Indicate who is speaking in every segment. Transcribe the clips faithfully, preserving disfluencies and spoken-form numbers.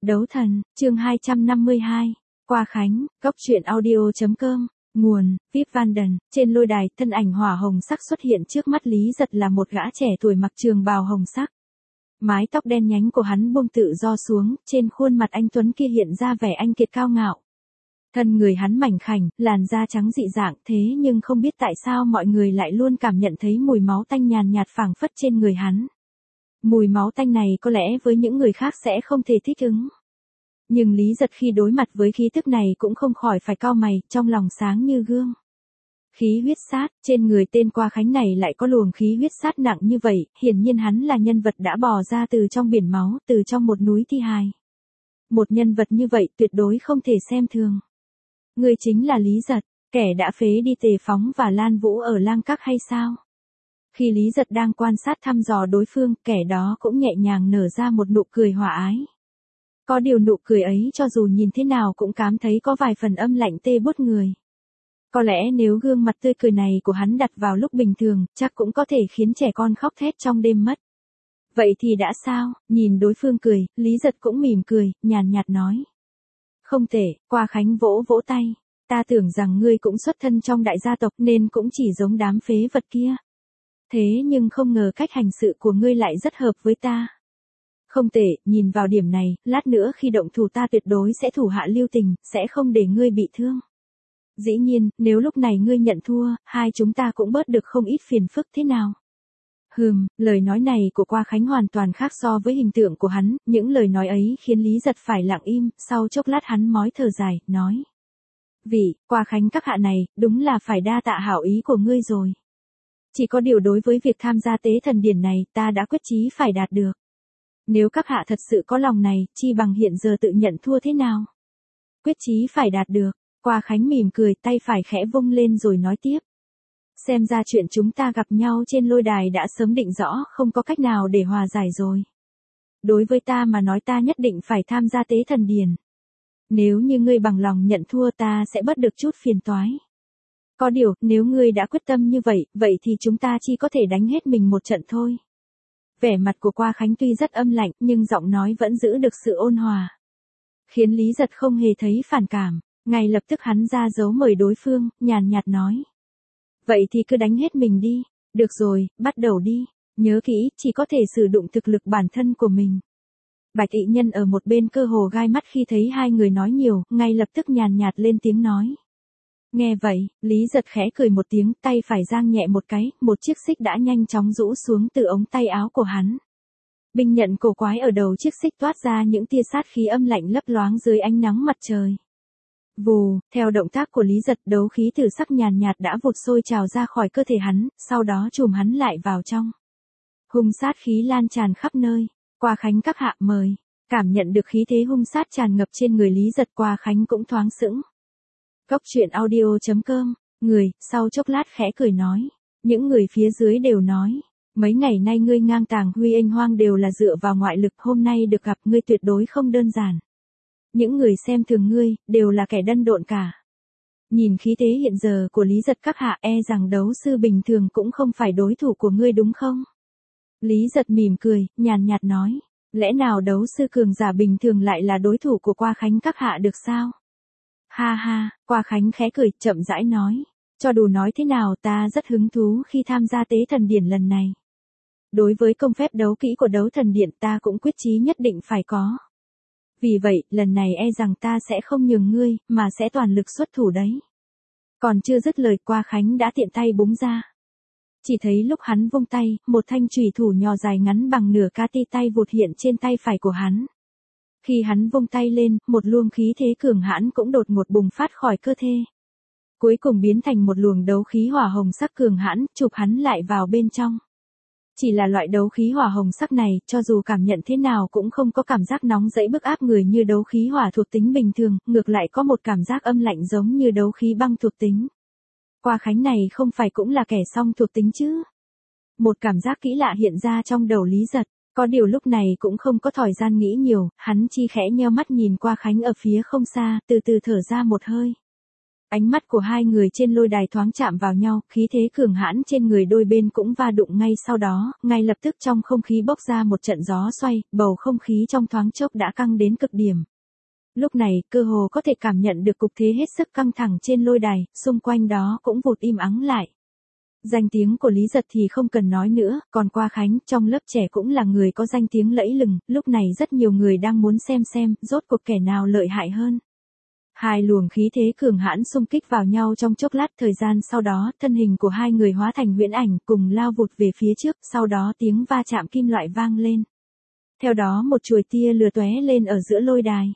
Speaker 1: Đấu thần, chương hai trăm năm mươi hai. Qua Khánh, Cốc truyện audio chấm com. Nguồn, Vip Vanden. Trên lôi đài, thân ảnh hỏa hồng sắc xuất hiện trước mắt Lý Giật là một gã trẻ tuổi mặc trường bào hồng sắc. Mái tóc đen nhánh của hắn buông tự do xuống, trên khuôn mặt anh tuấn kia hiện ra vẻ anh kiệt cao ngạo. Thân người hắn mảnh khảnh, làn da trắng dị dạng, thế nhưng không biết tại sao mọi người lại luôn cảm nhận thấy mùi máu tanh nhàn nhạt phảng phất trên người hắn. Mùi máu tanh này có lẽ với những người khác sẽ không thể thích ứng. Nhưng Lý Giật khi đối mặt với khí tức này cũng không khỏi phải cau mày, trong lòng sáng như gương. Khí huyết sát, trên người tên Qua Khánh này lại có luồng khí huyết sát nặng như vậy, hiển nhiên hắn là nhân vật đã bò ra từ trong biển máu, từ trong một núi thi hài. Một nhân vật như vậy tuyệt đối không thể xem thường. Người chính là Lý Giật, kẻ đã phế đi Tề Phóng và Lan Vũ ở Lang Các hay sao? Khi Lý Giật đang quan sát thăm dò đối phương, kẻ đó cũng nhẹ nhàng nở ra một nụ cười hòa ái. Có điều nụ cười ấy cho dù nhìn thế nào cũng cảm thấy có vài phần âm lạnh tê buốt người. Có lẽ nếu gương mặt tươi cười này của hắn đặt vào lúc bình thường, chắc cũng có thể khiến trẻ con khóc thét trong đêm mất. Vậy thì đã sao? Nhìn đối phương cười, Lý Giật cũng mỉm cười, nhàn nhạt nói. Không tệ, Qua Khánh vỗ vỗ tay. Ta tưởng rằng ngươi cũng xuất thân trong đại gia tộc nên cũng chỉ giống đám phế vật kia. Thế nhưng không ngờ cách hành sự của ngươi lại rất hợp với ta. Không tệ, nhìn vào điểm này, lát nữa khi động thủ ta tuyệt đối sẽ thủ hạ lưu tình, sẽ không để ngươi bị thương. Dĩ nhiên, nếu lúc này ngươi nhận thua, hai chúng ta cũng bớt được không ít phiền phức thế nào. Hừm, lời nói này của Qua Khánh hoàn toàn khác so với hình tượng của hắn, những lời nói ấy khiến Lý Giật phải lặng im, sau chốc lát hắn mói thở dài, nói. Vị, Qua Khánh các hạ này, đúng là phải đa tạ hảo ý của ngươi rồi. Chỉ có điều đối với việc tham gia tế thần điển này, ta đã quyết chí phải đạt được. Nếu các hạ thật sự có lòng này, chi bằng hiện giờ tự nhận thua thế nào? Quyết chí phải đạt được, Qua Khánh mỉm cười, tay phải khẽ vung lên rồi nói tiếp. Xem ra chuyện chúng ta gặp nhau trên lôi đài đã sớm định rõ, không có cách nào để hòa giải rồi. Đối với ta mà nói ta nhất định phải tham gia tế thần điển. Nếu như ngươi bằng lòng nhận thua ta sẽ bớt được chút phiền toái. Có điều, nếu ngươi đã quyết tâm như vậy, vậy thì chúng ta chỉ có thể đánh hết mình một trận thôi. Vẻ mặt của Qua Khánh tuy rất âm lạnh, nhưng giọng nói vẫn giữ được sự ôn hòa. Khiến Lý Giật không hề thấy phản cảm, ngay lập tức hắn ra dấu mời đối phương, nhàn nhạt nói. Vậy thì cứ đánh hết mình đi, được rồi, bắt đầu đi, nhớ kỹ, chỉ có thể sử dụng thực lực bản thân của mình. Bạch Ị Nhân ở một bên cơ hồ gai mắt khi thấy hai người nói nhiều, ngay lập tức nhàn nhạt lên tiếng nói. Nghe vậy, Lý Giật khẽ cười một tiếng, tay phải giang nhẹ một cái, một chiếc xích đã nhanh chóng rũ xuống từ ống tay áo của hắn. Binh nhận cổ quái ở đầu chiếc xích toát ra những tia sát khí âm lạnh lấp loáng dưới ánh nắng mặt trời. Vù, theo động tác của Lý Giật, đấu khí tử sắc nhàn nhạt đã vụt sôi trào ra khỏi cơ thể hắn, sau đó chùm hắn lại vào trong. Hung sát khí lan tràn khắp nơi. Qua Khánh các hạ mời. Cảm nhận được khí thế hung sát tràn ngập trên người Lý Giật, Qua Khánh cũng thoáng sững. Cốc truyện audio chấm com. Người, sau chốc lát khẽ cười nói. Những người phía dưới đều nói. Mấy ngày nay ngươi ngang tàng huy anh hoang đều là dựa vào ngoại lực, hôm nay được gặp ngươi tuyệt đối không đơn giản. Những người xem thường ngươi, đều là kẻ đần độn cả. Nhìn khí thế hiện giờ của Lý Giật các hạ, e rằng đấu sư bình thường cũng không phải đối thủ của ngươi đúng không? Lý Giật mỉm cười, nhàn nhạt nói. Lẽ nào đấu sư cường giả bình thường lại là đối thủ của Qua Khánh các hạ được sao? Ha ha, Qua Khánh khẽ cười, chậm rãi nói. Cho dù nói thế nào ta rất hứng thú khi tham gia tế thần điển lần này. Đối với công phép đấu kỹ của đấu thần điện ta cũng quyết chí nhất định phải có. Vì vậy, lần này e rằng ta sẽ không nhường ngươi, mà sẽ toàn lực xuất thủ đấy. Còn chưa dứt lời, Qua Khánh đã tiện tay búng ra. Chỉ thấy lúc hắn vung tay, một thanh chùy thủ nhỏ dài ngắn bằng nửa ca ti tay vụt hiện trên tay phải của hắn. Khi hắn vung tay lên, một luồng khí thế cường hãn cũng đột ngột bùng phát khỏi cơ thể. Cuối cùng biến thành một luồng đấu khí hỏa hồng sắc cường hãn, chụp hắn lại vào bên trong. Chỉ là loại đấu khí hỏa hồng sắc này, cho dù cảm nhận thế nào cũng không có cảm giác nóng dẫy bức áp người như đấu khí hỏa thuộc tính bình thường, ngược lại có một cảm giác âm lạnh giống như đấu khí băng thuộc tính. Qua Khánh này không phải cũng là kẻ song thuộc tính chứ? Một cảm giác kỹ lạ hiện ra trong đầu Lý Giật, có điều lúc này cũng không có thời gian nghĩ nhiều, hắn chi khẽ nheo mắt nhìn Qua Khánh ở phía không xa, từ từ thở ra một hơi. Ánh mắt của hai người trên lôi đài thoáng chạm vào nhau, khí thế cường hãn trên người đôi bên cũng va đụng ngay sau đó, ngay lập tức trong không khí bốc ra một trận gió xoay, bầu không khí trong thoáng chốc đã căng đến cực điểm. Lúc này, cơ hồ có thể cảm nhận được cục thế hết sức căng thẳng trên lôi đài, xung quanh đó cũng vụt im ắng lại. Danh tiếng của Lý Giật thì không cần nói nữa, còn Qua Khánh trong lớp trẻ cũng là người có danh tiếng lẫy lừng, lúc này rất nhiều người đang muốn xem xem, rốt cuộc kẻ nào lợi hại hơn. Hai luồng khí thế cường hãn xung kích vào nhau trong chốc lát, thời gian sau đó, thân hình của hai người hóa thành huyễn ảnh cùng lao vụt về phía trước, sau đó tiếng va chạm kim loại vang lên. Theo đó một chuôi tia lửa tóe lên ở giữa lôi đài.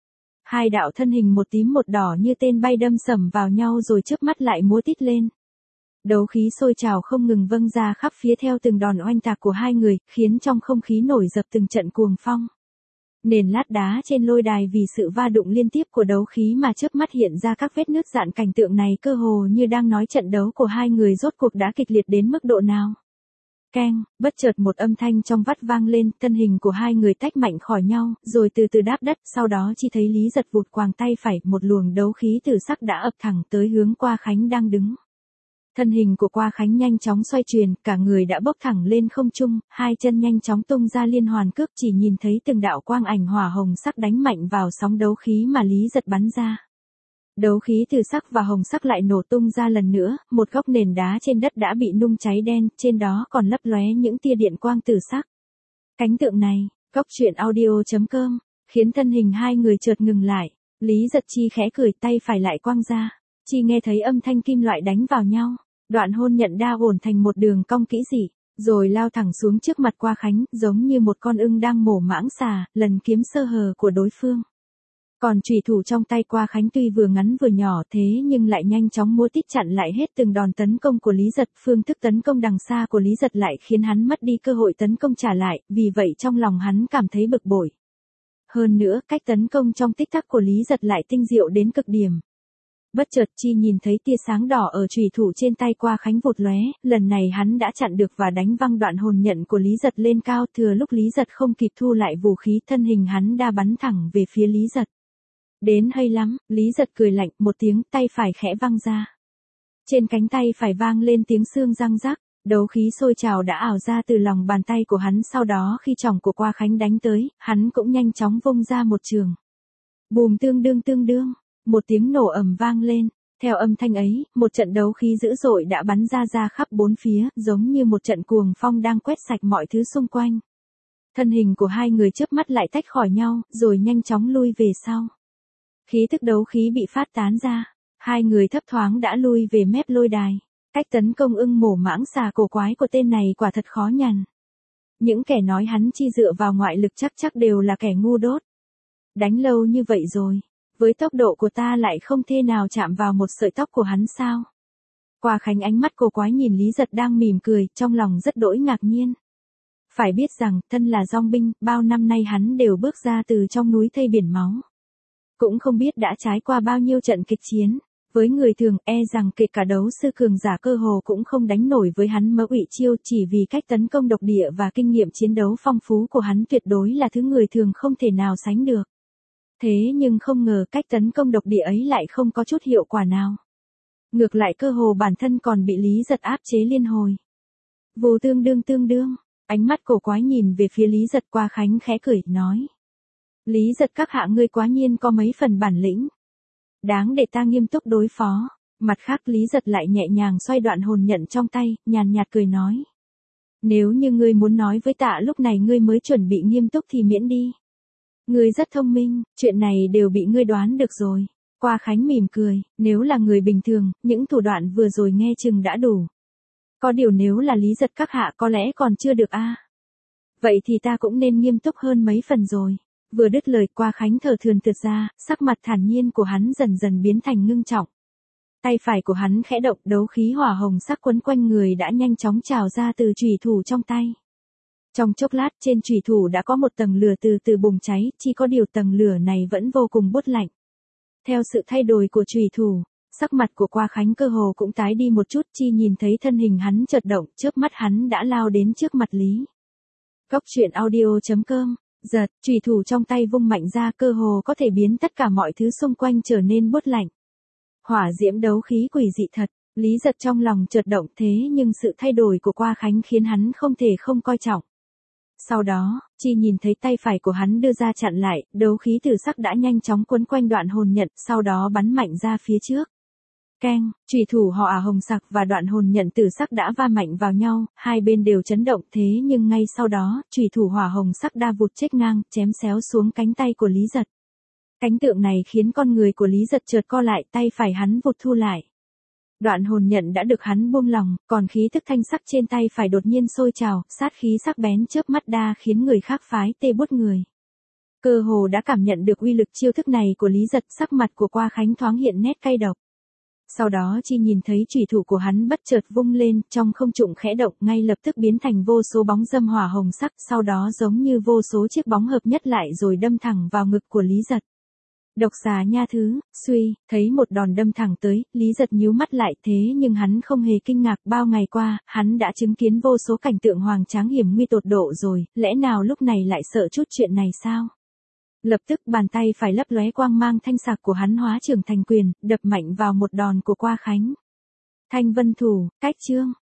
Speaker 1: Hai đạo thân hình một tím một đỏ như tên bay đâm sầm vào nhau rồi chớp mắt lại múa tít lên. Đấu khí sôi trào không ngừng vâng ra khắp phía theo từng đòn oanh tạc của hai người, khiến trong không khí nổi dập từng trận cuồng phong. Nền lát đá trên lôi đài vì sự va đụng liên tiếp của đấu khí mà chớp mắt hiện ra các vết nứt dạn, cảnh tượng này cơ hồ như đang nói trận đấu của hai người rốt cuộc đã kịch liệt đến mức độ nào. Keng, bất chợt một âm thanh trong vắt vang lên, thân hình của hai người tách mạnh khỏi nhau, rồi từ từ đáp đất, sau đó chỉ thấy Lý Giật vụt quàng tay phải, một luồng đấu khí từ sắc đã ập thẳng tới hướng Qua Khánh đang đứng. Thân hình của Qua Khánh nhanh chóng xoay chuyển, cả người đã bốc thẳng lên không trung, hai chân nhanh chóng tung ra liên hoàn cước, chỉ nhìn thấy từng đạo quang ảnh hỏa hồng sắc đánh mạnh vào sóng đấu khí mà Lý Giật bắn ra. Đấu khí từ sắc và hồng sắc lại nổ tung ra lần nữa, một góc nền đá trên đất đã bị nung cháy đen, trên đó còn lấp lóe những tia điện quang từ sắc. Cảnh tượng này, Cốc Truyện Audio chấm com, khiến thân hình hai người chợt ngừng lại. Lý Giật chi khẽ cười, tay phải lại quang ra, chi nghe thấy âm thanh kim loại đánh vào nhau. Đoạn hôn nhận đa ổn thành một đường cong kỹ dị, rồi lao thẳng xuống trước mặt Qua Khánh, giống như một con ưng đang mổ mãng xà, lần kiếm sơ hở của đối phương. Còn chùy thủ trong tay Qua Khánh tuy vừa ngắn vừa nhỏ thế nhưng lại nhanh chóng múa tít chặn lại hết từng đòn tấn công của Lý Giật. Phương thức tấn công đằng xa của Lý Giật lại khiến hắn mất đi cơ hội tấn công trả lại, vì vậy trong lòng hắn cảm thấy bực bội. Hơn nữa, cách tấn công trong tích tắc của Lý Giật lại tinh diệu đến cực điểm. Bất chợt chi nhìn thấy tia sáng đỏ ở chùy thủ trên tay Qua Khánh vụt lóe, lần này hắn đã chặn được và đánh văng đoạn hồn nhận của Lý Giật lên cao, thừa lúc Lý Giật không kịp thu lại vũ khí, thân hình hắn đã bắn thẳng về phía Lý Giật. Đến hay lắm, Lý Giật cười lạnh, một tiếng, tay phải khẽ văng ra. Trên cánh tay phải vang lên tiếng xương răng rắc, đấu khí sôi trào đã ảo ra từ lòng bàn tay của hắn, sau đó khi chỏng của Qua Khánh đánh tới, hắn cũng nhanh chóng vung ra một trường. Bùm, tương đương tương đương. Một tiếng nổ ầm vang lên, theo âm thanh ấy, một trận đấu khí dữ dội đã bắn ra ra khắp bốn phía, giống như một trận cuồng phong đang quét sạch mọi thứ xung quanh. Thân hình của hai người chớp mắt lại tách khỏi nhau, rồi nhanh chóng lui về sau. Khí tức đấu khí bị phát tán ra, hai người thấp thoáng đã lui về mép lôi đài. Cách tấn công ưng mổ mãng xà cổ quái của tên này quả thật khó nhằn. Những kẻ nói hắn chi dựa vào ngoại lực chắc chắc đều là kẻ ngu đốt. Đánh lâu như vậy rồi, với tốc độ của ta lại không thể nào chạm vào một sợi tóc của hắn sao? Qua Khánh ánh mắt cổ quái nhìn Lý Giật đang mỉm cười, trong lòng rất đỗi ngạc nhiên. Phải biết rằng, thân là dong binh, bao năm nay hắn đều bước ra từ trong núi thây biển máu. Cũng không biết đã trải qua bao nhiêu trận kịch chiến. Với người thường, e rằng kể cả đấu sư cường giả cơ hồ cũng không đánh nổi với hắn mỡ ủy chiêu, chỉ vì cách tấn công độc địa và kinh nghiệm chiến đấu phong phú của hắn tuyệt đối là thứ người thường không thể nào sánh được. Thế nhưng không ngờ cách tấn công độc địa ấy lại không có chút hiệu quả nào. Ngược lại cơ hồ bản thân còn bị Lý Giật áp chế liên hồi. Vô tương đương tương đương, ánh mắt cổ quái nhìn về phía Lý Giật. Qua Khánh khẽ cười, nói. Lý Giật các hạ ngươi quá nhiên có mấy phần bản lĩnh. Đáng để ta nghiêm túc đối phó. Mặt khác Lý Giật lại nhẹ nhàng xoay đoạn hồn nhận trong tay, nhàn nhạt cười nói. Nếu như ngươi muốn nói với tạ lúc này ngươi mới chuẩn bị nghiêm túc thì miễn đi. Ngươi rất thông minh, chuyện này đều bị ngươi đoán được rồi. Qua Khánh mỉm cười, nếu là người bình thường, những thủ đoạn vừa rồi nghe chừng đã đủ. Có điều nếu là Lý Giật các hạ có lẽ còn chưa được a. À? Vậy thì ta cũng nên nghiêm túc hơn mấy phần rồi. Vừa dứt lời Qua Khánh thở thườn thượt ra, sắc mặt thản nhiên của hắn dần dần biến thành ngưng trọng. Tay phải của hắn khẽ động, đấu khí hỏa hồng sắc quấn quanh người đã nhanh chóng trào ra từ chùy thủ trong tay. Trong chốc lát trên chùy thủ đã có một tầng lửa từ từ bùng cháy, chỉ có điều tầng lửa này vẫn vô cùng buốt lạnh. Theo sự thay đổi của chùy thủ, sắc mặt của Qua Khánh cơ hồ cũng tái đi một chút, chi nhìn thấy thân hình hắn chợt động, chớp mắt hắn đã lao đến trước mặt Lý. Cốc Truyện Audio chấm com, giật, chùy thủ trong tay vung mạnh ra cơ hồ có thể biến tất cả mọi thứ xung quanh trở nên buốt lạnh. Hỏa diễm đấu khí quỷ dị thật, Lý Giật trong lòng chợt động thế nhưng sự thay đổi của Qua Khánh khiến hắn không thể không coi trọng. Sau đó, Chi nhìn thấy tay phải của hắn đưa ra chặn lại, đấu khí tử sắc đã nhanh chóng quấn quanh Đoạn Hồn Nhận, sau đó bắn mạnh ra phía trước. Keng, chủy thủ họ ả hồng sặc và Đoạn Hồn Nhận tử sắc đã va mạnh vào nhau, hai bên đều chấn động thế nhưng ngay sau đó, chủy thủ hỏa hồng sắc đa vụt chếch ngang, chém xéo xuống cánh tay của Lý Giật. Cảnh tượng này khiến con người của Lý Giật chợt co lại, tay phải hắn vụt thu lại. Đoạn Hồn Nhận đã được hắn buông lòng, còn khí tức thanh sắc trên tay phải đột nhiên sôi trào, sát khí sắc bén chớp mắt đa khiến người khác phái tê buốt người. Cơ hồ đã cảm nhận được uy lực chiêu thức này của Lý Giật, sắc mặt của Qua Khánh thoáng hiện nét cay độc. Sau đó Chi nhìn thấy chủy thủ của hắn bất chợt vung lên, trong không trung khẽ động, ngay lập tức biến thành vô số bóng dâm hỏa hồng sắc, sau đó giống như vô số chiếc bóng hợp nhất lại rồi đâm thẳng vào ngực của Lý Giật. Độc xà nha thứ, suy, thấy một đòn đâm thẳng tới, Lý Giật nhíu mắt lại thế nhưng hắn không hề kinh ngạc, bao ngày qua, hắn đã chứng kiến vô số cảnh tượng hoàng tráng hiểm nguy tột độ rồi, lẽ nào lúc này lại sợ chút chuyện này sao? Lập tức bàn tay phải lấp lóe quang mang thanh sạc của hắn hóa trưởng thành quyền, đập mạnh vào một đòn của Qua Khánh. Thanh vân thủ, cách chương.